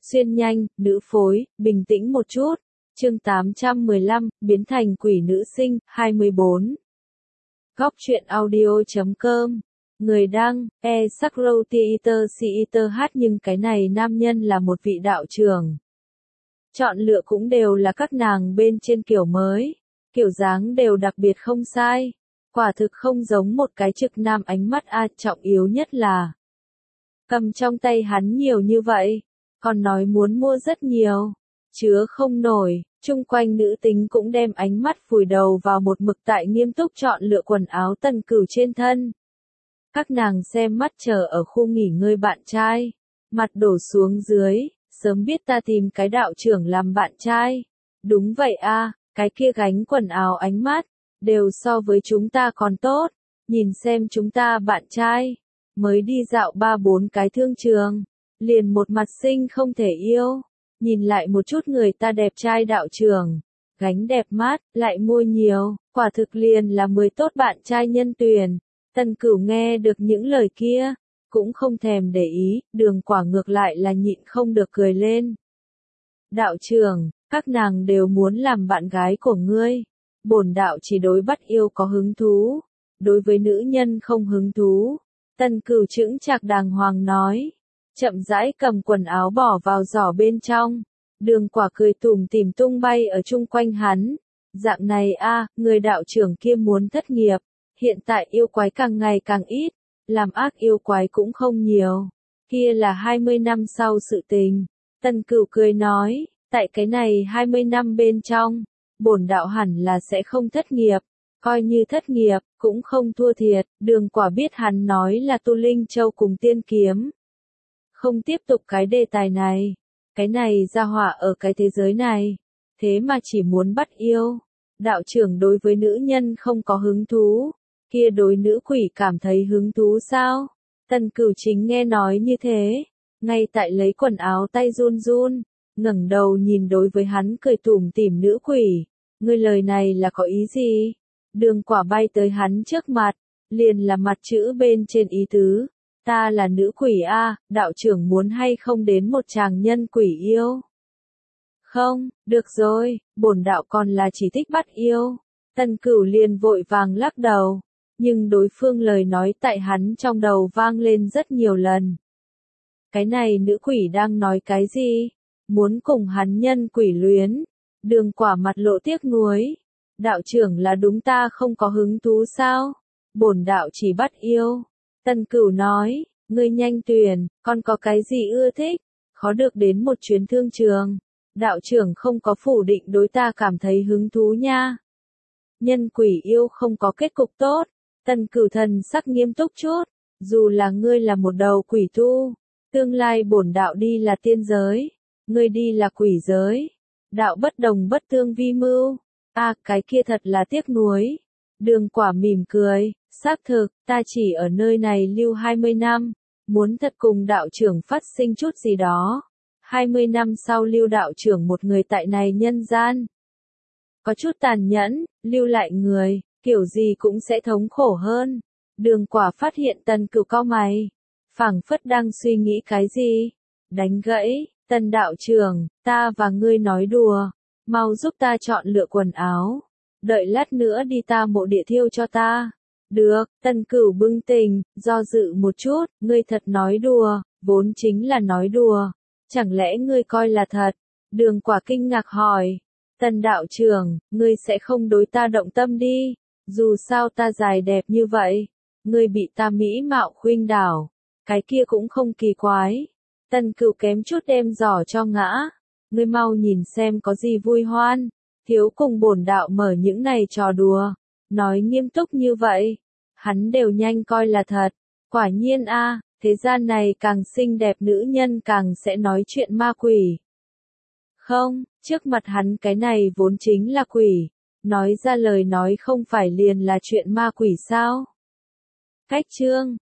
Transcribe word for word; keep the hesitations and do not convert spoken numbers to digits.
xuyên nhanh, nữ phối, bình tĩnh một chút. Chương tám trăm mười lăm, biến thành quỷ nữ sinh, hai mươi bốn. Góc truyện audio chấm com. Người đăng, e sắc râu theater theater hát nhưng cái này nam nhân là một vị đạo trưởng. Chọn lựa cũng đều là các nàng bên trên kiểu mới, kiểu dáng đều đặc biệt không sai. Quả thực không giống một cái trực nam ánh mắt a, trọng yếu nhất là cầm trong tay hắn nhiều như vậy, còn nói muốn mua rất nhiều, chứa không nổi. Chung quanh nữ tính cũng đem ánh mắt vùi đầu vào một mực tại nghiêm túc chọn lựa quần áo Tần Cửu trên thân. Các nàng xem mắt chờ ở khu nghỉ ngơi bạn trai, mặt đổ xuống dưới, sớm biết ta tìm cái đạo trưởng làm bạn trai. Đúng vậy a, cái kia gánh quần áo ánh mắt, đều so với chúng ta còn tốt, nhìn xem chúng ta bạn trai, mới đi dạo ba bốn cái thương trường, liền một mặt xinh không thể yêu. Nhìn lại một chút người ta đẹp trai đạo trưởng, gánh đẹp mát, lại mua nhiều, quả thực liền là mười tốt bạn trai nhân tuyển. Tần Cửu nghe được những lời kia, cũng không thèm để ý, Đường Quả ngược lại là nhịn không được cười lên. Đạo trưởng, các nàng đều muốn làm bạn gái của ngươi. Bổn đạo chỉ đối bắt yêu có hứng thú, đối với nữ nhân không hứng thú. Tần Cửu chững chạc đàng hoàng nói. Chậm rãi cầm quần áo bỏ vào giỏ bên trong. Đường Quả cười tủm tỉm tung bay ở chung quanh hắn. Dạng này a, người đạo trưởng kia muốn thất nghiệp. Hiện tại yêu quái càng ngày càng ít, làm ác yêu quái cũng không nhiều. Kia là hai mươi năm sau sự tình. Tần Cửu cười nói, tại cái này hai mươi năm bên trong, bổn đạo hẳn là sẽ không thất nghiệp. Coi như thất nghiệp, cũng không thua thiệt. Đường Quả biết hắn nói là Tu Linh Châu cùng Tiên Kiếm. Không tiếp tục cái đề tài này. Cái này ra hỏa ở cái thế giới này. Thế mà chỉ muốn bắt yêu. Đạo trưởng đối với nữ nhân không có hứng thú. Kia đối nữ quỷ cảm thấy hứng thú sao? Tần Cửu chính nghe nói như thế. Ngay tại lấy quần áo tay run run. ngẩng đầu nhìn đối với hắn cười tủm tỉm nữ quỷ. Ngươi lời này là có ý gì? Đường Quả bay tới hắn trước mặt. Liền là mặt chữ bên trên ý tứ. Ta là nữ quỷ a, đạo trưởng muốn hay không đến một chàng nhân quỷ yêu? Không, được rồi, bổn đạo còn là chỉ thích bắt yêu. Tần Cửu liền vội vàng lắc đầu, nhưng đối phương lời nói tại hắn trong đầu vang lên rất nhiều lần. Cái này nữ quỷ đang nói cái gì? Muốn cùng hắn nhân quỷ luyến? Đường Quả mặt lộ tiếc nuối. Đạo trưởng là đúng ta không có hứng thú sao? Bổn đạo chỉ bắt yêu. Tần Cửu nói, ngươi nhanh tuyển, còn có cái gì ưa thích? Khó được đến một chuyến thương trường. Đạo trưởng không có phủ định đối ta cảm thấy hứng thú nha. Nhân quỷ yêu không có kết cục tốt. Tần Cửu thần sắc nghiêm túc chút. Dù là ngươi là một đầu quỷ tu, tương lai bổn đạo đi là tiên giới, ngươi đi là quỷ giới. Đạo bất đồng bất tương vi mưu. À, cái kia thật là tiếc nuối. Đường Quả mỉm cười, xác thực, ta chỉ ở nơi này lưu hai mươi năm, muốn thật cùng đạo trưởng phát sinh chút gì đó. hai mươi năm sau lưu đạo trưởng một người tại này nhân gian. Có chút tàn nhẫn, lưu lại người, kiểu gì cũng sẽ thống khổ hơn. Đường Quả phát hiện Tần Cửu cau mày, phảng phất đang suy nghĩ cái gì. Đánh gãy, Tần đạo trưởng, ta và ngươi nói đùa, mau giúp ta chọn lựa quần áo. Đợi lát nữa đi ta mộ địa thiêu cho ta. Được, Tần Cửu bừng tỉnh, do dự một chút, ngươi thật nói đùa, vốn chính là nói đùa. Chẳng lẽ ngươi coi là thật? Đường Quả kinh ngạc hỏi. Tần đạo trưởng, ngươi sẽ không đối ta động tâm đi. Dù sao ta dài đẹp như vậy. Ngươi bị ta mỹ mạo khuynh đảo. Cái kia cũng không kỳ quái. Tần Cửu kém chút đem giỏ cho ngã. Ngươi mau nhìn xem có gì vui hoan. Thiếu cùng bổn đạo mở những này trò đùa. Nói nghiêm túc như vậy. Hắn đều nhanh coi là thật. Quả nhiên a, thế gian này càng xinh đẹp nữ nhân càng sẽ nói chuyện ma quỷ. Không, trước mặt hắn cái này vốn chính là quỷ. Nói ra lời nói không phải liền là chuyện ma quỷ sao? Cách chương,